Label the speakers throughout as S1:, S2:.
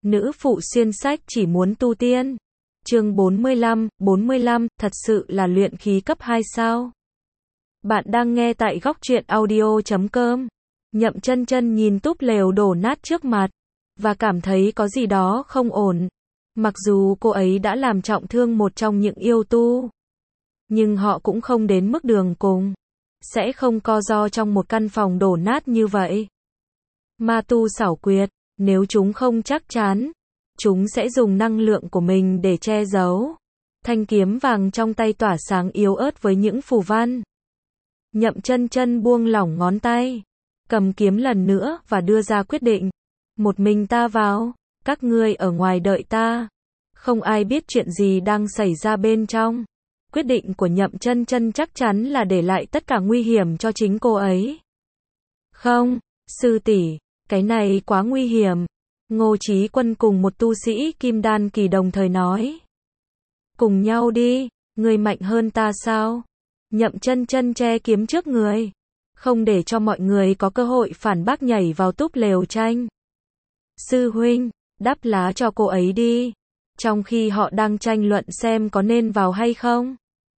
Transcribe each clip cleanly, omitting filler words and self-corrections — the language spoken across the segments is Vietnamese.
S1: Nữ phụ xuyên sách chỉ muốn tu tiên. Chương 45, thật sự là luyện khí cấp 2 sao? Bạn đang nghe tại góc truyện audio.com. Nhậm Chân Chân nhìn túp lều đổ nát trước mặt và cảm thấy có gì đó không ổn. Mặc dù cô ấy đã làm trọng thương một trong những yêu tu, nhưng họ cũng không đến mức đường cùng, sẽ không co ro trong một căn phòng đổ nát như vậy. Ma tu xảo quyệt, nếu chúng không chắc chắn, chúng sẽ dùng năng lượng của mình để che giấu. Thanh kiếm vàng trong tay tỏa sáng yếu ớt với những phù văn. Nhậm Chân Chân buông lỏng ngón tay, cầm kiếm lần nữa và đưa ra quyết định. Một mình ta vào, các ngươi ở ngoài đợi ta. Không ai biết chuyện gì đang xảy ra bên trong. Quyết định của Nhậm Chân Chân chắc chắn là để lại tất cả nguy hiểm cho chính cô ấy. Không, sư tỷ, cái này quá nguy hiểm. Ngô Chí Quân cùng một tu sĩ kim đan kỳ đồng thời nói. Cùng nhau đi, ngươi mạnh hơn ta sao? Nhậm Chân Chân che kiếm trước người, không để cho mọi người có cơ hội phản bác, nhảy vào túp lều tranh. Sư huynh, đắp lá cho cô ấy đi. Trong khi họ đang tranh luận xem có nên vào hay không,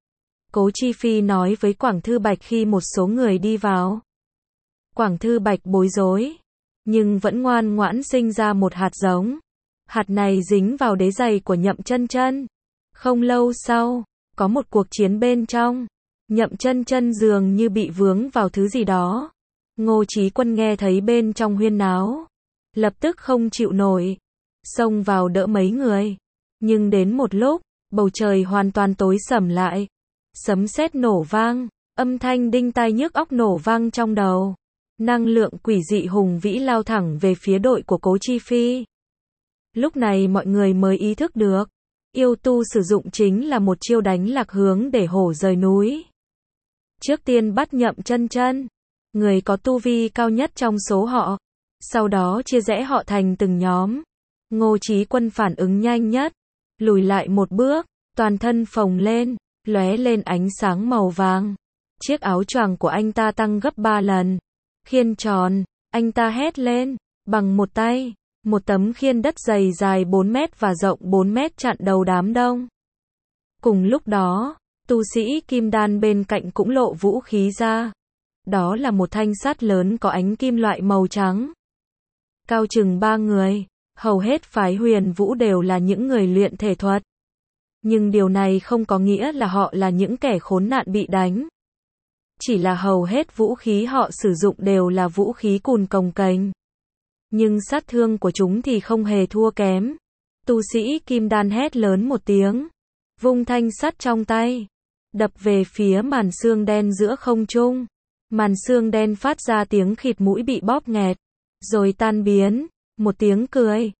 S1: Cố Chi Phi nói với Quảng Thư Bạch khi một số người đi vào. Quảng Thư Bạch bối rối, nhưng vẫn ngoan ngoãn sinh ra một hạt giống. Hạt này dính vào đế giày của Nhậm Chân Chân. Không lâu sau, có một cuộc chiến bên trong. Nhậm Chân Chân dường như bị vướng vào thứ gì đó. Ngô Chí Quân nghe thấy bên trong huyên náo, lập tức không chịu nổi, xông vào đỡ mấy người. Nhưng đến một lúc, bầu trời hoàn toàn tối sầm lại. Sấm sét nổ vang, âm thanh đinh tai nhức óc nổ vang trong đầu. Năng lượng quỷ dị hùng vĩ lao thẳng về phía đội của Cố Chi Phi. Lúc này mọi người mới ý thức được, yêu tu sử dụng chính là một chiêu đánh lạc hướng để hổ rời núi. Trước tiên bắt Nhậm Chân Chân, người có tu vi cao nhất trong số họ, sau đó chia rẽ họ thành từng nhóm. Ngô Chí Quân phản ứng nhanh nhất, lùi lại một bước, toàn thân phồng lên, lóe lên ánh sáng màu vàng. Chiếc áo choàng của anh ta tăng gấp 3 lần. Khiên tròn, anh ta hét lên, bằng một tay, một tấm khiên đất dày dài 4 mét và rộng 4 mét chặn đầu đám đông. Cùng lúc đó, tu sĩ kim đan bên cạnh cũng lộ vũ khí ra. Đó là một thanh sắt lớn có ánh kim loại màu trắng. Cao chừng 3 người, hầu hết phái Huyền Vũ đều là những người luyện thể thuật. Nhưng điều này không có nghĩa là họ là những kẻ khốn nạn bị đánh. Chỉ là hầu hết vũ khí họ sử dụng đều là vũ khí cùn cồng kềnh. Nhưng sát thương của chúng thì không hề thua kém. Tu sĩ kim đan hét lớn một tiếng, vung thanh sắt trong tay, đập về phía màn xương đen giữa không trung. Màn xương đen phát ra tiếng khịt mũi bị bóp nghẹt, rồi tan biến. Một tiếng cười,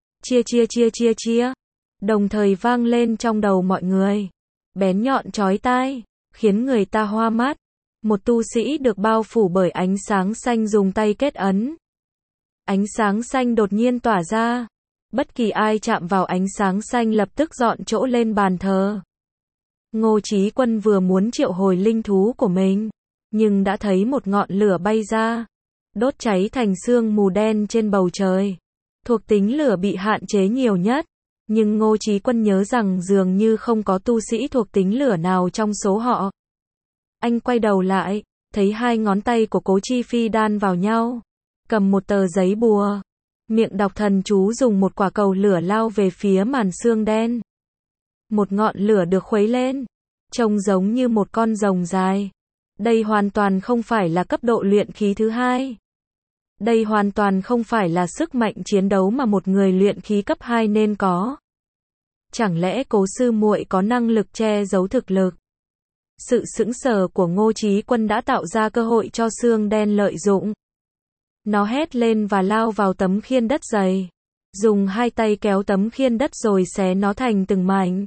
S1: chia, đồng thời vang lên trong đầu mọi người. Bén nhọn chói tai, khiến người ta hoa mắt. Một tu sĩ được bao phủ bởi ánh sáng xanh dùng tay kết ấn. Ánh sáng xanh đột nhiên tỏa ra. Bất kỳ ai chạm vào ánh sáng xanh lập tức dọn chỗ lên bàn thờ. Ngô Chí Quân vừa muốn triệu hồi linh thú của mình, nhưng đã thấy một ngọn lửa bay ra, đốt cháy thành sương mù đen trên bầu trời. Thuộc tính lửa bị hạn chế nhiều nhất, nhưng Ngô Chí Quân nhớ rằng dường như không có tu sĩ thuộc tính lửa nào trong số họ. Anh quay đầu lại, thấy hai ngón tay của Cố Chi Phi đan vào nhau, cầm một tờ giấy bùa, miệng đọc thần chú, dùng một quả cầu lửa lao về phía màn xương đen. Một ngọn lửa được khuấy lên, trông giống như một con rồng dài. Đây hoàn toàn không phải là cấp độ luyện khí thứ 2. Đây hoàn toàn không phải là sức mạnh chiến đấu mà một người luyện khí cấp 2 nên có. Chẳng lẽ Cố sư muội có năng lực che giấu thực lực? Sự sững sờ của Ngô Chí Quân đã tạo ra cơ hội cho xương đen lợi dụng. Nó hét lên và lao vào tấm khiên đất dày, dùng hai tay kéo tấm khiên đất rồi xé nó thành từng mảnh,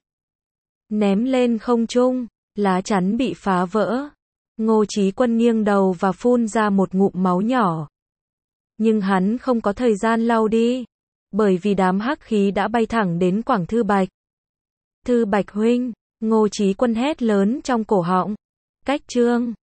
S1: ném lên không trung. Lá chắn bị phá vỡ. Ngô Chí Quân nghiêng đầu và phun ra một ngụm máu nhỏ. Nhưng hắn không có thời gian lau đi, bởi vì đám hắc khí đã bay thẳng đến Quảng Thư Bạch. Thư Bạch huynh, Ngô Chí Quân hét lớn trong cổ họng. Cách chương